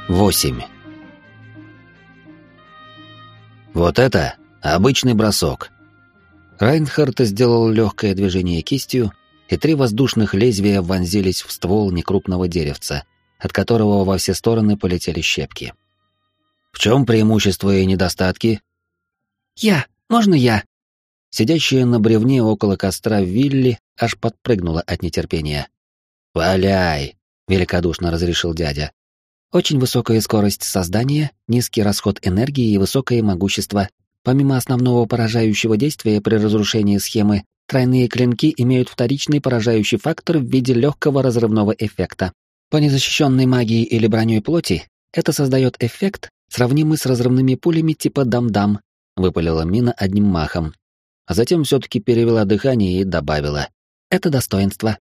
8. Вот это обычный бросок. Райнхард сделал легкое движение кистью, и 3 воздушных лезвия вонзились в ствол некрупного деревца, от которого во все стороны полетели щепки. В чем преимущества и недостатки? Можно я?» Сидящая на бревне около костра Вилли аж подпрыгнула от нетерпения. «Валяй!» — великодушно разрешил дядя. Очень высокая скорость создания, низкий расход энергии и высокое могущество. Помимо основного поражающего действия при разрушении схемы, тройные клинки имеют вторичный поражающий фактор в виде легкого разрывного эффекта. По незащищенной магии или броней плоти это создает эффект, сравнимый с разрывными пулями типа дам-дам, выпалила Мина одним махом. А затем все-таки перевела дыхание и добавила. Это достоинство.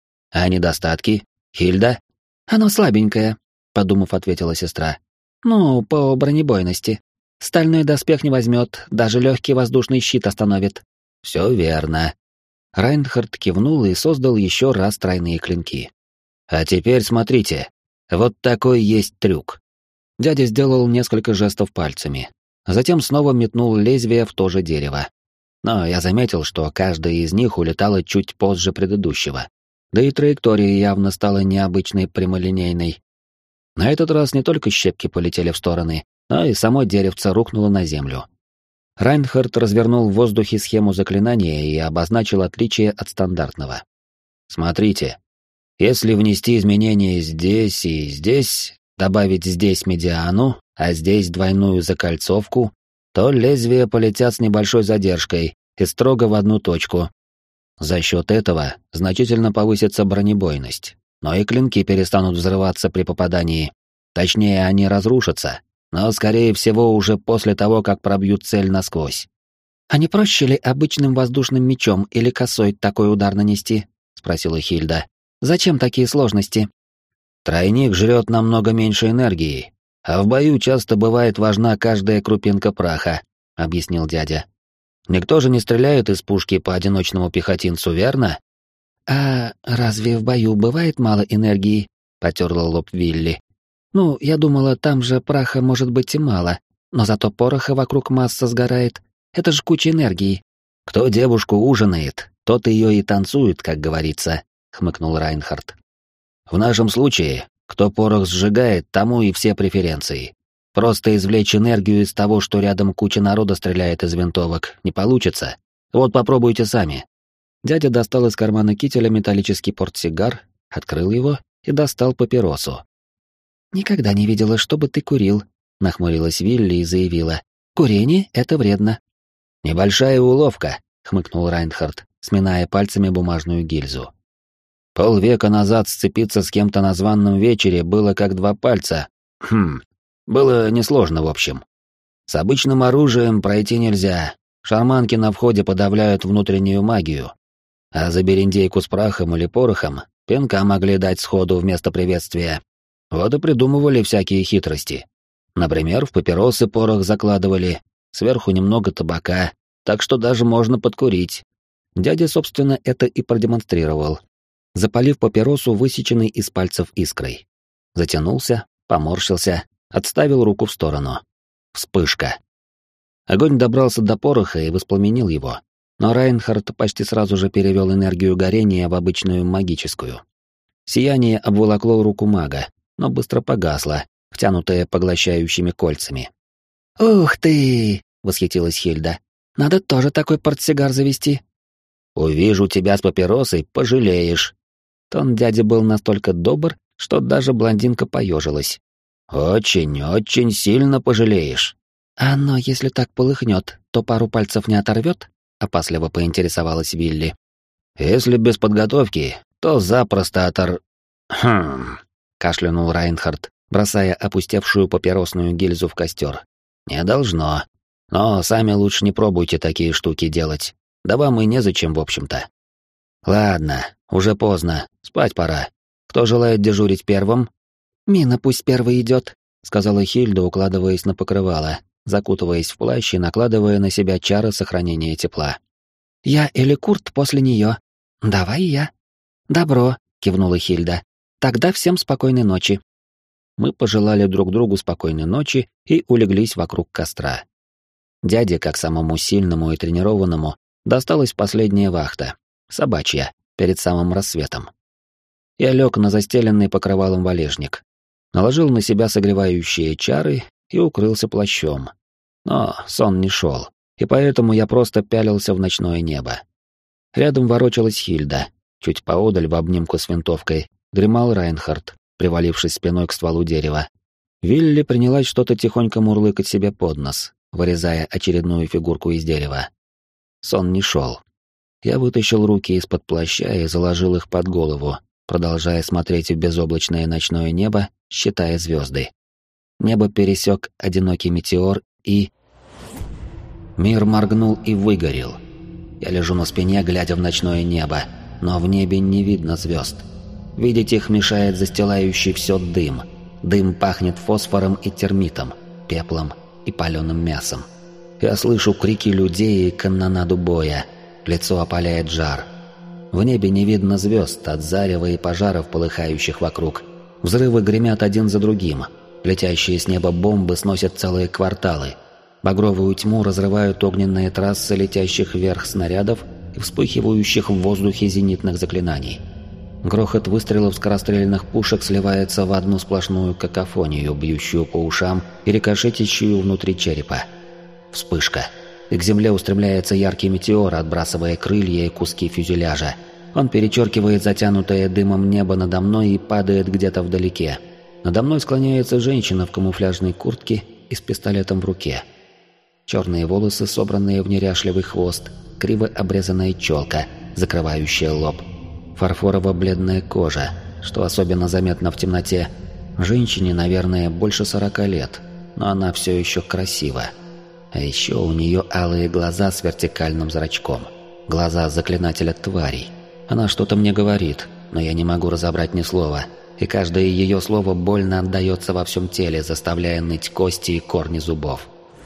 А недостатки? Хильда? Оно слабенькое, подумав, ответила сестра. Ну, по бронебойности. Стальной доспех не возьмет, даже легкий воздушный щит остановит. Все верно. Райнхард кивнул и создал еще раз тройные клинки. А теперь смотрите, вот такой есть трюк. Дядя сделал несколько жестов пальцами, а затем снова метнул лезвие в то же дерево. Но я заметил, что каждая из них улетала чуть позже предыдущего. Да и траектория явно стала необычной прямолинейной. На этот раз не только щепки полетели в стороны, но и само деревце рухнуло на землю. Райнхард развернул в воздухе схему заклинания и обозначил отличие от стандартного. Смотрите, если внести изменения здесь и здесь, добавить здесь медиану, а здесь двойную закольцовку, то лезвия полетят с небольшой задержкой и строго в одну точку. За счет этого значительно повысится бронебойность, но и клинки перестанут взрываться при попадании. Точнее, они разрушатся, но, скорее всего, уже после того, как пробьют цель насквозь. «А не проще ли обычным воздушным мечом или косой такой удар нанести?» — спросила Хильда. «Зачем такие сложности?» «Тройник жрет намного меньше энергии, а в бою часто бывает важна каждая крупинка праха», — объяснил дядя. «Никто же не стреляет из пушки по одиночному пехотинцу, верно?» «А разве в бою бывает мало энергии?» — потерла лоб Вилли. «Ну, я думала, там же праха может быть и мало, но зато пороха вокруг масса сгорает. Это же куча энергии». «Кто девушку ужинает, тот ее и танцует, как говорится», — хмыкнул Райнхард. «В нашем случае, кто порох сжигает, тому и все преференции. Просто извлечь энергию из того, что рядом куча народа стреляет из винтовок, не получится. Вот попробуйте сами». Дядя достал из кармана кителя металлический портсигар, открыл его и достал папиросу. «Никогда не видела, чтобы ты курил», — нахмурилась Вилли и заявила. «Курение — это вредно». «Небольшая уловка», — хмыкнул Райнхард, сминая пальцами бумажную гильзу. «Полвека назад сцепиться с кем-то на званном вечере было как 2 пальца. Было несложно, в общем. С обычным оружием пройти нельзя. Шарманки на входе подавляют внутреннюю магию. А за берендейку с прахом или порохом пинка могли дать сходу вместо приветствия. Вот и придумывали всякие хитрости. Например, в папиросы порох закладывали, сверху немного табака, так что даже можно подкурить. Дядя, собственно, это и продемонстрировал, запалив папиросу, высеченной из пальцев искрой. Затянулся, поморщился, отставил руку в сторону. Вспышка. Огонь добрался до пороха и воспламенил его, но Райнхард почти сразу же перевел энергию горения в обычную магическую. Сияние обволокло руку мага, но быстро погасло, втянутое поглощающими кольцами. «Ух ты!» — восхитилась Хильда. «Надо тоже такой портсигар завести». «Увижу тебя с папиросой, пожалеешь». Тон дяди был настолько добр, что даже блондинка поежилась. «Очень, очень сильно пожалеешь». «А оно, если так полыхнет, то пару пальцев не оторвет?» — опасливо поинтересовалась Вилли. «Если без подготовки, то запросто кашлянул Райнхард, бросая опустевшую папиросную гильзу в костер. «Не должно. Но сами лучше не пробуйте такие штуки делать. Да вам и незачем, в общем-то. Ладно, уже поздно, спать пора. Кто желает дежурить первым?» «Мина пусть первой идет», — сказала Хильда, укладываясь на покрывало, закутываясь в плащ и накладывая на себя чары сохранения тепла. «Я или Курт после нее. Давай я». «Добро», — кивнула Хильда. «Тогда всем спокойной ночи». мы пожелали друг другу спокойной ночи и улеглись вокруг костра. Дяде, как самому сильному и тренированному, досталась последняя вахта, собачья, перед самым рассветом. Я лег на застеленный покрывалом валежник, наложил на себя согревающие чары и укрылся плащом. Но сон не шел, и поэтому я просто пялился в ночное небо. Рядом ворочалась Хильда, чуть поодаль в обнимку с винтовкой дремал Райнхард, привалившись спиной к стволу дерева. Вилли принялась что-то тихонько мурлыкать себе под нос, вырезая очередную фигурку из дерева. Сон не шел. Я вытащил руки из-под плаща и заложил их под голову, продолжая смотреть в безоблачное ночное небо, считая звезды. Небо пересек одинокий метеор и... Мир моргнул и выгорел. Я лежу на спине, глядя в ночное небо, но в небе не видно звезд. Видеть их мешает застилающий все дым. Дым пахнет фосфором и термитом, пеплом и паленым мясом. Я слышу крики людей и канонаду боя. Лицо опаляет жар. В небе не видно звезд от зарева и пожаров, полыхающих вокруг. Взрывы гремят один за другим. Летящие с неба бомбы сносят целые кварталы. Багровую тьму разрывают огненные трассы летящих вверх снарядов и вспыхивающих в воздухе зенитных заклинаний. Грохот выстрелов скорострельных пушек сливается в одну сплошную какофонию, бьющую по ушам и рикошетящую внутри черепа. Вспышка. И к земле устремляется яркий метеор, отбрасывая крылья и куски фюзеляжа. Он перечеркивает затянутое дымом небо надо мной и падает где-то вдалеке. Надо мной склоняется женщина в камуфляжной куртке и с пистолетом в руке. Черные волосы, собранные в неряшливый хвост, криво обрезанная челка, закрывающая лоб. Фарфорово-бледная кожа, что особенно заметно в темноте. Женщине, наверное, больше 40 лет, но она все еще красива. А еще у нее алые глаза с вертикальным зрачком. Глаза заклинателя тварей. Она что-то мне говорит, но я не могу разобрать ни слова. И каждое ее слово больно отдается во всем теле, заставляя ныть кости и корни зубов.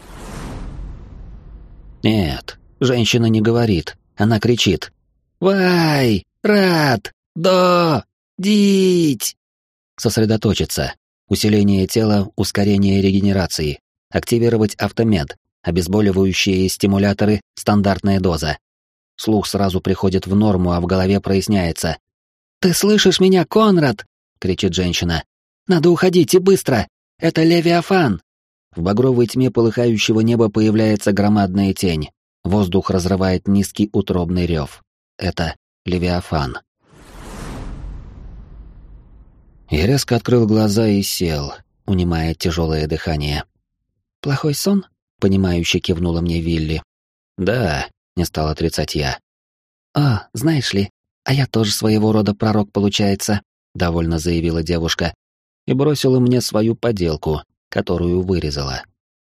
Нет, женщина не говорит. Она кричит. «Вай! Рад! До! Дить!» Сосредоточиться. Усиление тела, ускорение регенерации. Активировать автомед. Обезболивающие стимуляторы, стандартная доза. Слух сразу приходит в норму, а в голове проясняется. «Ты слышишь меня, Конрад?» — кричит женщина. «Надо уходить и быстро! Это Левиафан!» В багровой тьме полыхающего неба появляется громадная тень. Воздух разрывает низкий утробный рев. Это Левиафан. Я резко открыл глаза и сел, унимая тяжелое дыхание. «Плохой сон?» — понимающе кивнула мне Вилли. «Да», — не стал отрицать я. «А, знаешь ли, а я тоже своего рода пророк, получается», — довольно заявила девушка и бросила мне свою поделку, которую вырезала.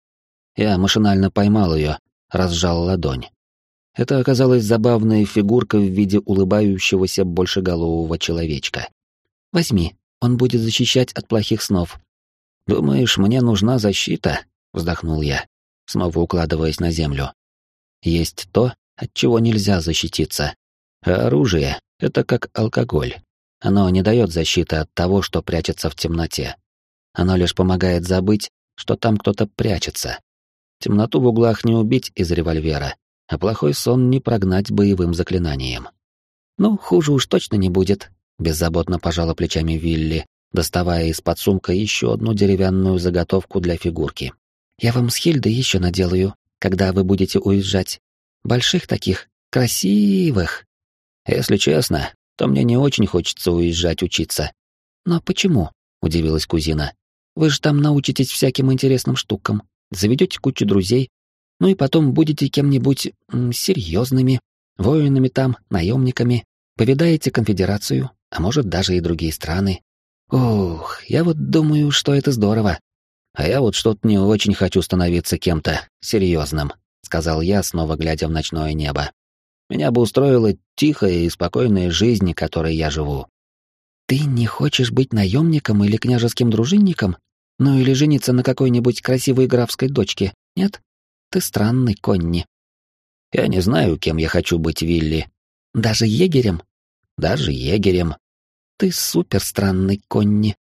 Я машинально поймал ее, разжал ладонь. Это оказалась забавная фигурка в виде улыбающегося большеголового человечка. «Возьми, он будет защищать от плохих снов». «Думаешь, мне нужна защита?» — вздохнул я, снова укладываясь на землю. «Есть то, от чего нельзя защититься. А оружие — это как алкоголь. Оно не дает защиты от того, что прячется в темноте. Оно лишь помогает забыть, что там кто-то прячется. Темноту в углах не убить из револьвера, а плохой сон не прогнать боевым заклинанием». «Ну, хуже уж точно не будет», — беззаботно пожала плечами Вилли, доставая из-под сумка еще одну деревянную заготовку для фигурки. «Я вам с Хильдой еще наделаю, когда вы будете уезжать. Больших таких, красивых». «Если честно, то мне не очень хочется уезжать учиться». «Но почему?» — удивилась кузина. «Вы же там научитесь всяким интересным штукам, заведете кучу друзей, ну и потом будете кем-нибудь серьезными, воинами там, наемниками, повидаете конфедерацию, а может даже и другие страны. Ух, я вот думаю, что это здорово». «А я вот что-то не очень хочу становиться кем-то серьезным», — сказал я, снова глядя в ночное небо. «Меня бы устроила тихая и спокойная жизнь, которой я живу». «Ты не хочешь быть наемником или княжеским дружинником? Ну или жениться на какой-нибудь красивой графской дочке, нет? Ты странный, Конни». «Я не знаю, кем я хочу быть, Вилли». «Даже егерем?» «Даже егерем». «Ты супер странный, Конни.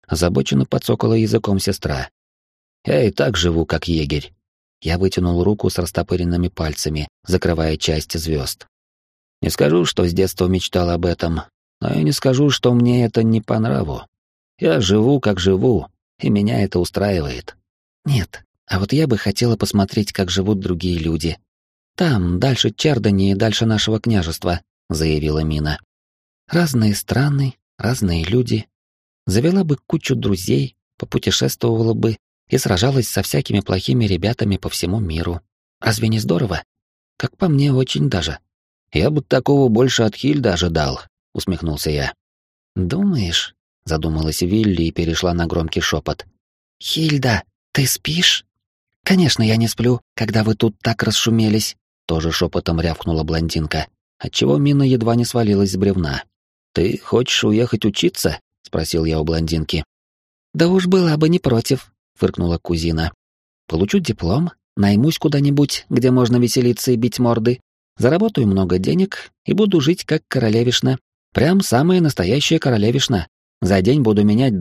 Озабоченно подсокала языком сестра. Я и так живу, как егерь. Я вытянул руку с растопыренными пальцами, закрывая часть звезд. Не скажу, что с детства мечтал об этом, но и не скажу, что мне это не по нраву. Я живу, как живу, и меня это устраивает. Нет, а вот я бы хотела посмотреть, как живут другие люди. Там, дальше Чердани и дальше нашего княжества, заявила Мина. Разные страны, разные люди. Завела бы кучу друзей, попутешествовала бы и сражалась со всякими плохими ребятами по всему миру. Разве не здорово? Как по мне, очень даже. Я бы такого больше от Хильды ожидал, усмехнулся я. Думаешь? Задумалась Вилли и перешла на громкий шепот. Хильда, ты спишь? Конечно, я не сплю, когда вы тут так расшумелись, тоже шепотом рявкнула блондинка, отчего Мина едва не свалилась с бревна. Ты хочешь уехать учиться? Спросил я у блондинки. Да уж была бы не против, фыркнула кузина. Получу диплом, наймусь куда-нибудь, где можно веселиться и бить морды, заработаю много денег и буду жить как королевишна. Прям самая настоящая королевишна. За день буду менять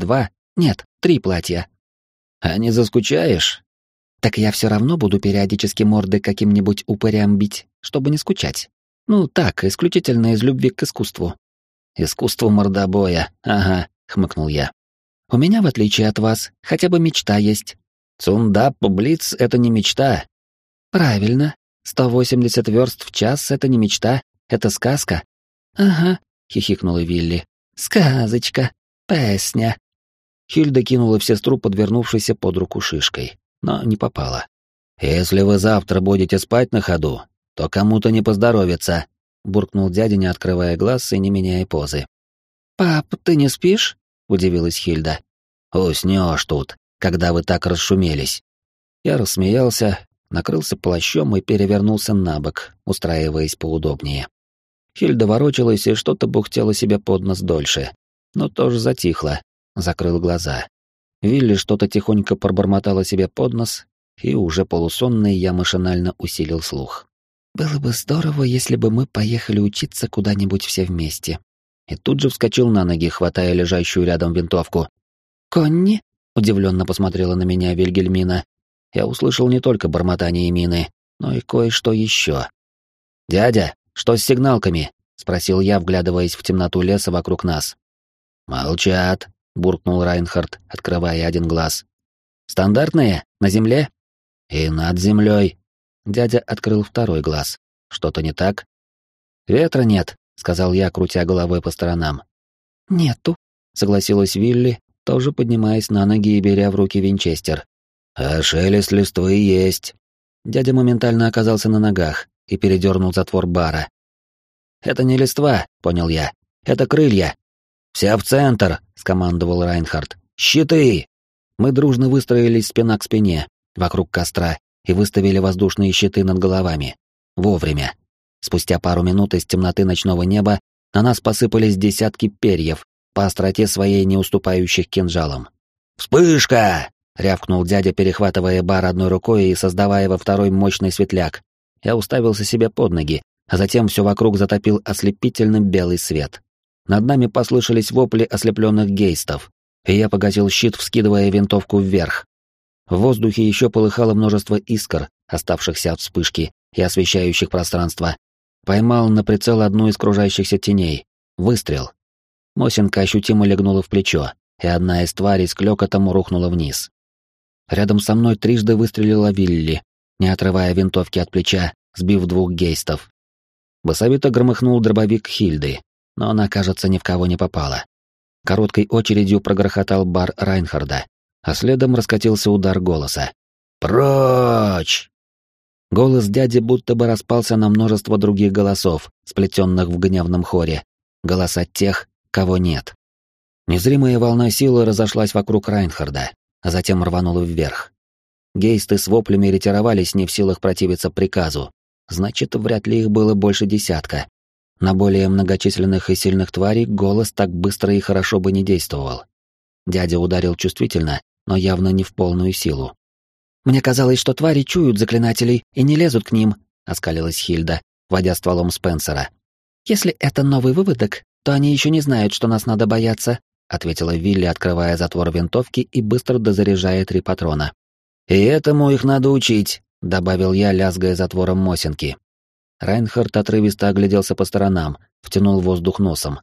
3 платья. А не заскучаешь? Так я все равно буду периодически морды каким-нибудь упырям бить, чтобы не скучать. Ну так, исключительно из любви к искусству. Искусство мордобоя, ага, хмыкнул я. У меня, в отличие от вас, хотя бы мечта есть. Цундап Блиц — это не мечта. Правильно. 180 верст в час — это не мечта, это сказка. Ага, хихикнула Вилли. Сказочка, песня. Хильда кинула в сестру подвернувшейся под руку шишкой, но не попала. «Если вы завтра будете спать на ходу, то кому-то не поздоровится», — буркнул дядя, не открывая глаз и не меняя позы. «Пап, ты не спишь?» — удивилась Хильда. «Уснешь тут, когда вы так расшумелись». Я рассмеялся, накрылся плащом и перевернулся на бок, устраиваясь поудобнее. Хильда ворочалась и что-то бухтела себе под нос дольше, но тоже затихла, закрыл глаза. Вилли что-то тихонько пробормотала себе под нос, и уже полусонный я машинально усилил слух. «Было бы здорово, если бы мы поехали учиться куда-нибудь все вместе». И тут же вскочил на ноги, хватая лежащую рядом винтовку. «Конни?» — удивленно посмотрела на меня Вильгельмина. Я услышал не только бормотание Мины, но и кое-что еще. «Дядя, что с сигналками?» — спросил я, вглядываясь в темноту леса вокруг нас. «Молчат», — буркнул Райнхард, открывая один глаз. «Стандартные? На земле?» «И над землей». Дядя открыл второй глаз. «Что-то не так?» «Ветра нет», — сказал я, крутя головой по сторонам. «Нету», — согласилась Вилли, тоже поднимаясь на ноги и беря в руки винчестер. «А шелест листвы есть». Дядя моментально оказался на ногах и передернул затвор бара. «Это не листва», — понял я. «Это крылья». «Все в центр», — скомандовал Райнхард. «Щиты!» Мы дружно выстроились спина к спине, вокруг костра, и выставили воздушные щиты над головами. Вовремя. Спустя пару минут из темноты ночного неба на нас посыпались десятки перьев, по остроте своей не уступающих кинжалам. «Вспышка!» — рявкнул дядя, перехватывая бар одной рукой и создавая во второй мощный светляк. Я уставился себе под ноги, а затем все вокруг затопил ослепительно белый свет. Над нами послышались вопли ослепленных гейстов, и я погасил щит, вскидывая винтовку вверх. В воздухе еще полыхало множество искр, оставшихся от вспышки и освещающих пространство. Поймал на прицел одну из кружащихся теней. Выстрел. Мосинка ощутимо легнула в плечо, и одна из тварей с клёкотом рухнула вниз. Рядом со мной трижды выстрелила Вилли, не отрывая винтовки от плеча, сбив 2 гейстов. Басовито громыхнул дробовик Хильды, но она, кажется, ни в кого не попала. Короткой очередью прогрохотал бар Райнхарда, а следом раскатился удар голоса. «Прочь!» Голос дяди будто бы распался на множество других голосов, сплетенных в гневном хоре. Голоса тех, кого нет. Незримая волна силы разошлась вокруг Райнхарда, а затем рванула вверх. Гейсты с воплями ретировались, не в силах противиться приказу. Значит, вряд ли их было больше десятка. На более многочисленных и сильных тварей голос так быстро и хорошо бы не действовал. Дядя ударил чувствительно, но явно не в полную силу. «Мне казалось, что твари чуют заклинателей и не лезут к ним», — оскалилась Хильда, водя стволом Спенсера. «Если это новый выводок, то они еще не знают, что нас надо бояться», — ответила Вилли, открывая затвор винтовки и быстро дозаряжая 3 патрона. «И этому их надо учить», — добавил я, лязгая затвором Мосинки. Райнхард отрывисто огляделся по сторонам, втянул воздух носом.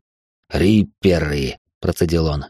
«Рипперы», — процедил он.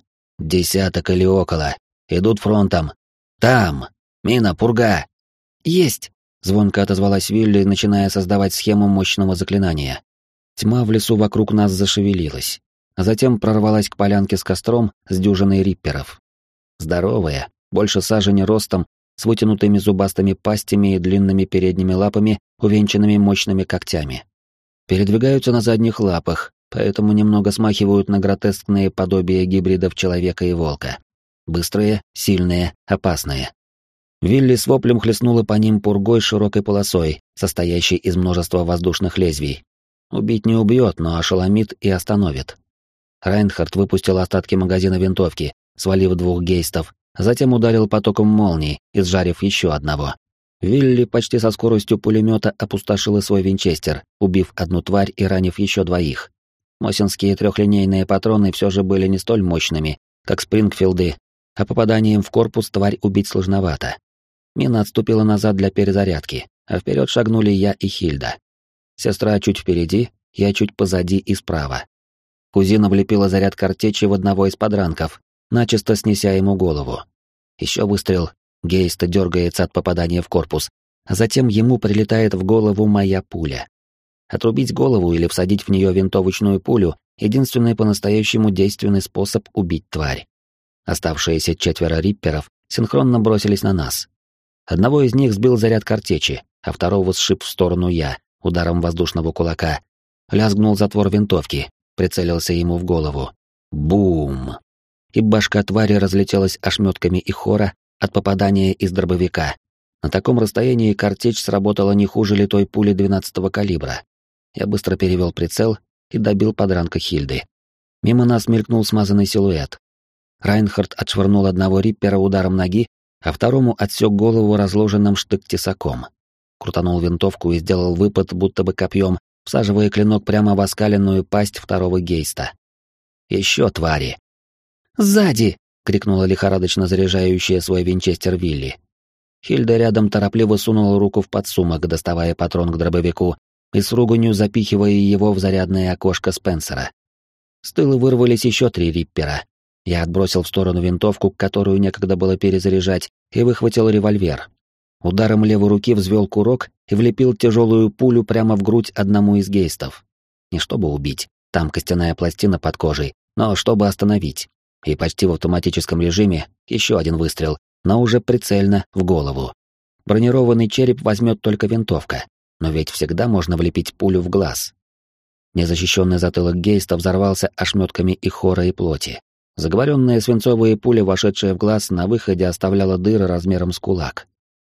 «10 или около. Идут фронтом. Там! Мина, пурга!» «Есть!» — звонко отозвалась Вилли, начиная создавать схему мощного заклинания. Тьма в лесу вокруг нас зашевелилась, а затем прорвалась к полянке с костром с дюжиной рипперов. Здоровые, больше сажени ростом, с вытянутыми зубастыми пастями и длинными передними лапами, увенчанными мощными когтями. Передвигаются на задних лапах, поэтому немного смахивают на гротескные подобия гибридов человека и волка. Быстрые, сильные, опасные. Вилли с воплем хлестнула по ним пургой с широкой полосой, состоящей из множества воздушных лезвий. Убить не убьет, но ошеломит и остановит. Райнхард выпустил остатки магазина винтовки, свалив 2 гейстов, затем ударил потоком молний, изжарив еще одного. Вилли почти со скоростью пулемета опустошила свой винчестер, убив 1 тварь и ранив еще 2. Мосинские 3-линейные патроны все же были не столь мощными, как Спрингфилды, а попаданием в корпус тварь убить сложновато. Мина отступила назад для перезарядки, а вперед шагнули я и Хильда. Сестра чуть впереди, я чуть позади и справа. Кузина влепила заряд картечи в одного из подранков, начисто снеся ему голову. Еще выстрел, Гейст дергается от попадания в корпус, а затем ему прилетает в голову моя пуля. Отрубить голову или всадить в нее винтовочную пулю — единственный по-настоящему действенный способ убить тварь. Оставшиеся 4 рипперов синхронно бросились на нас. Одного из них сбил заряд картечи, а второго сшиб в сторону я, ударом воздушного кулака. Лязгнул затвор винтовки, прицелился ему в голову. Бум! И башка твари разлетелась ошметками и хора от попадания из дробовика. На таком расстоянии картечь сработала не хуже литой пули 12-го калибра. Я быстро перевел прицел и добил подранка Хильды. Мимо нас мелькнул смазанный силуэт. Райнхард отшвырнул одного риппера ударом ноги, а второму отсек голову разложенным штык-тесаком. Крутанул винтовку и сделал выпад, будто бы копьем, всаживая клинок прямо в оскаленную пасть второго гейста. Еще твари. «Сзади!» — крикнула лихорадочно заряжающая свой винчестер Вилли. Хильда рядом торопливо сунула руку в подсумок, доставая патрон к дробовику и с руганью запихивая его в зарядное окошко Спенсера. С тыла вырвались еще 3 риппера. Я отбросил в сторону винтовку, которую некогда было перезаряжать, и выхватил револьвер. Ударом левой руки взвел курок и влепил тяжелую пулю прямо в грудь одному из гейстов. Не чтобы убить, там костяная пластина под кожей, но чтобы остановить. И почти в автоматическом режиме еще один выстрел, но уже прицельно в голову. Бронированный череп возьмет только винтовка, но ведь всегда можно влепить пулю в глаз. Незащищенный затылок гейста взорвался ошметками и хора, и плоти. Заговоренная свинцовая пуля, вошедшая в глаз, на выходе оставляла дыры размером с кулак.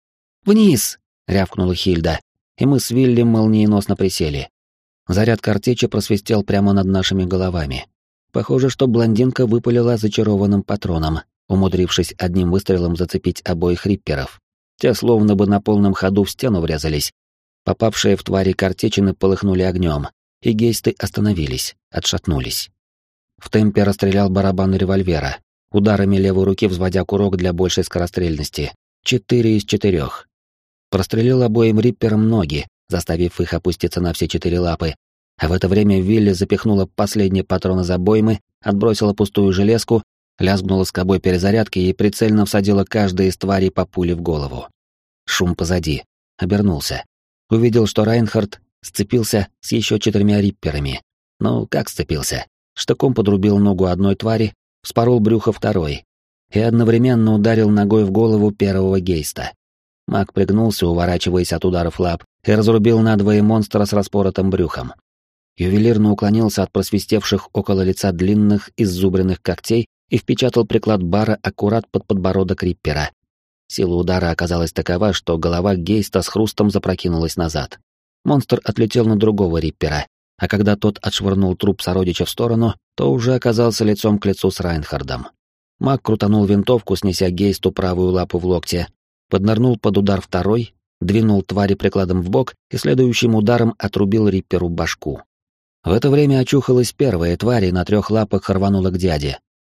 «Вниз!» — рявкнула Хильда, и мы с Вилли молниеносно присели. Заряд картечи просвистел прямо над нашими головами. Похоже, что блондинка выпалила зачарованным патроном, умудрившись одним выстрелом зацепить обоих рипперов. Те словно бы на полном ходу в стену врезались. Попавшие в твари картечины полыхнули огнем, и гейсты остановились, отшатнулись. В темпе расстрелял барабан револьвера, ударами левой руки взводя курок для большей скорострельности. 4 из 4. Прострелил обоим рипперам ноги, заставив их опуститься на все 4 лапы, а в это время Вилли запихнула последний патрон из обоймы, отбросила пустую железку, лязгнула скобой перезарядки и прицельно всадила каждой из тварей по пуле в голову. Шум позади. Обернулся. Увидел, что Райнхард сцепился с еще 4 рипперами. Ну, как сцепился? Штыком подрубил ногу одной твари, вспорол брюхо второй и одновременно ударил ногой в голову первого гейста. Маг пригнулся, уворачиваясь от ударов лап, и разрубил надвое монстра с распоротым брюхом. Ювелирно уклонился от просвистевших около лица длинных иззубренных когтей и впечатал приклад бара аккурат под подбородок риппера. Сила удара оказалась такова, что голова гейста с хрустом запрокинулась назад. Монстр отлетел на другого риппера, а когда тот отшвырнул труп сородича в сторону, то уже оказался лицом к лицу с Райнхардом. Маг крутанул винтовку, снеся гейсту правую лапу в локте, поднырнул под удар второй, двинул твари прикладом в бок и следующим ударом отрубил рипперу башку. В это время очухалась первая тварь и на 3 лапах рванула к дяде.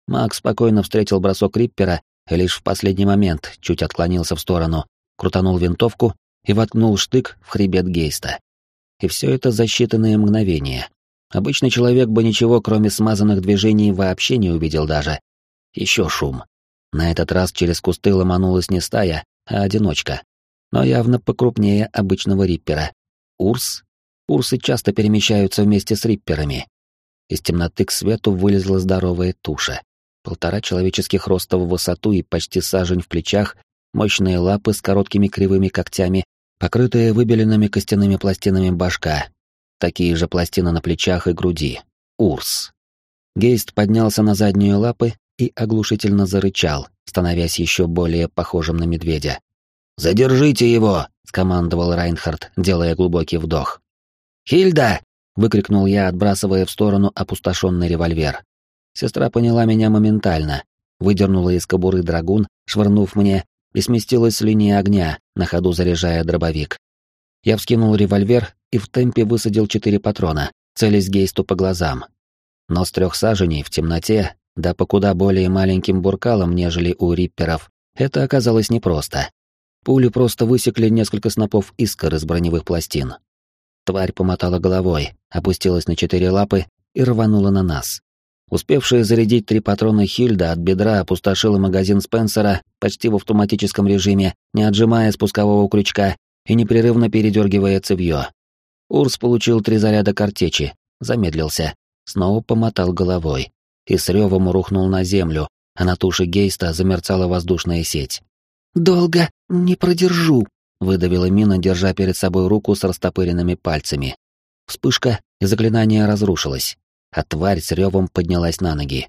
Маг спокойно встретил бросок Риппера и лишь в последний момент чуть отклонился в сторону, крутанул винтовку и воткнул штык в хребет Гейста. И все это за считанные мгновения. Обычный человек бы ничего, кроме смазанных движений, вообще не увидел даже. Еще шум. На этот раз через кусты ломанулась не стая, а одиночка. Но явно покрупнее обычного Риппера. Урс? Урсы часто перемещаются вместе с Рипперами. Из темноты к свету вылезла здоровая туша. 1,5 человеческих роста в высоту и почти сажень в плечах, мощные лапы с короткими кривыми когтями, покрытые выбеленными костяными пластинами башка. Такие же пластины на плечах и груди. Урс. Гейст поднялся на задние лапы и оглушительно зарычал, становясь еще более похожим на медведя. «Задержите его!» — скомандовал Райнхард, делая глубокий вдох. «Хильда!» — выкрикнул я, отбрасывая в сторону опустошенный револьвер. Сестра поняла меня моментально, выдернула из кобуры драгун, швырнув мне, и сместилась с линии огня, на ходу заряжая дробовик. Я вскинул револьвер и в темпе высадил 4 патрона, целясь Гейсту по глазам. Но с 3 саженей в темноте, да по куда более маленьким буркалам, нежели у рипперов, это оказалось непросто. Пули просто высекли несколько снопов искр из броневых пластин. Тварь помотала головой, опустилась на 4 лапы и рванула на нас. Успевшая зарядить 3 патрона Хильда от бедра опустошила магазин Спенсера почти в автоматическом режиме, не отжимая спускового крючка и непрерывно передергивая цевьё. Урс получил 3 заряда картечи, замедлился, снова помотал головой и с ревом рухнул на землю, а на туше Гейста замерцала воздушная сеть. «Долго не продержу», — выдавила Мина, держа перед собой руку с растопыренными пальцами. Вспышка, и заклинание разрушилось, а тварь с ревом поднялась на ноги.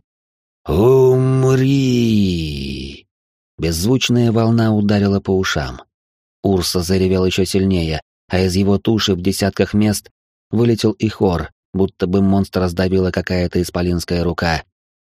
«Умри!» Беззвучная волна ударила по ушам. Урса заревел еще сильнее, а из его туши в десятках мест вылетел и хор, будто бы монстра сдавила какая-то исполинская рука.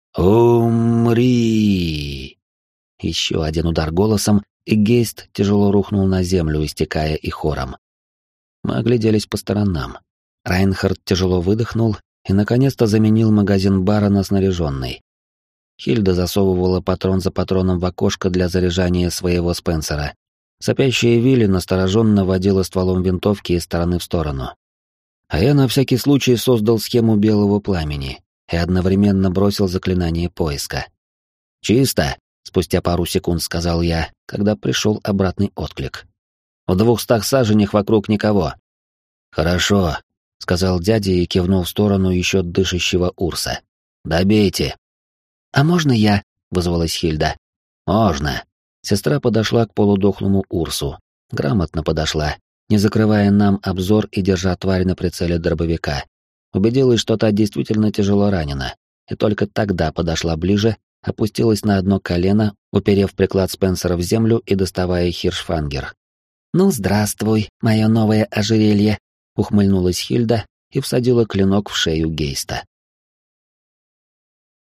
«Умри!» Еще один удар голосом, и Гейст тяжело рухнул на землю, истекая и хором. Мы огляделись по сторонам. Райнхард тяжело выдохнул и наконец-то заменил магазин бара на снаряженный. Хильда засовывала патрон за патроном в окошко для заряжания своего Спенсера. Сопящая Вилли настороженно водила стволом винтовки из стороны в сторону. А я на всякий случай создал схему белого пламени и одновременно бросил заклинание поиска. «Чисто!» — спустя пару секунд сказал я, когда пришел обратный отклик. «В 200 саженях вокруг никого». «Хорошо», — сказал дядя и кивнул в сторону еще дышащего Урса. «Добейте». «А можно я?» — вызвалась Хильда. «Можно». Сестра подошла к полудохлому Урсу. Грамотно подошла, не закрывая нам обзор и держа тварь на прицеле дробовика. Убедилась, что та действительно тяжело ранена, и только тогда подошла ближе, опустилась на одно колено, уперев приклад Спенсера в землю и доставая хиршфангер. «Ну, здравствуй, мое новое ожерелье», — ухмыльнулась Хильда и всадила клинок в шею Гейста.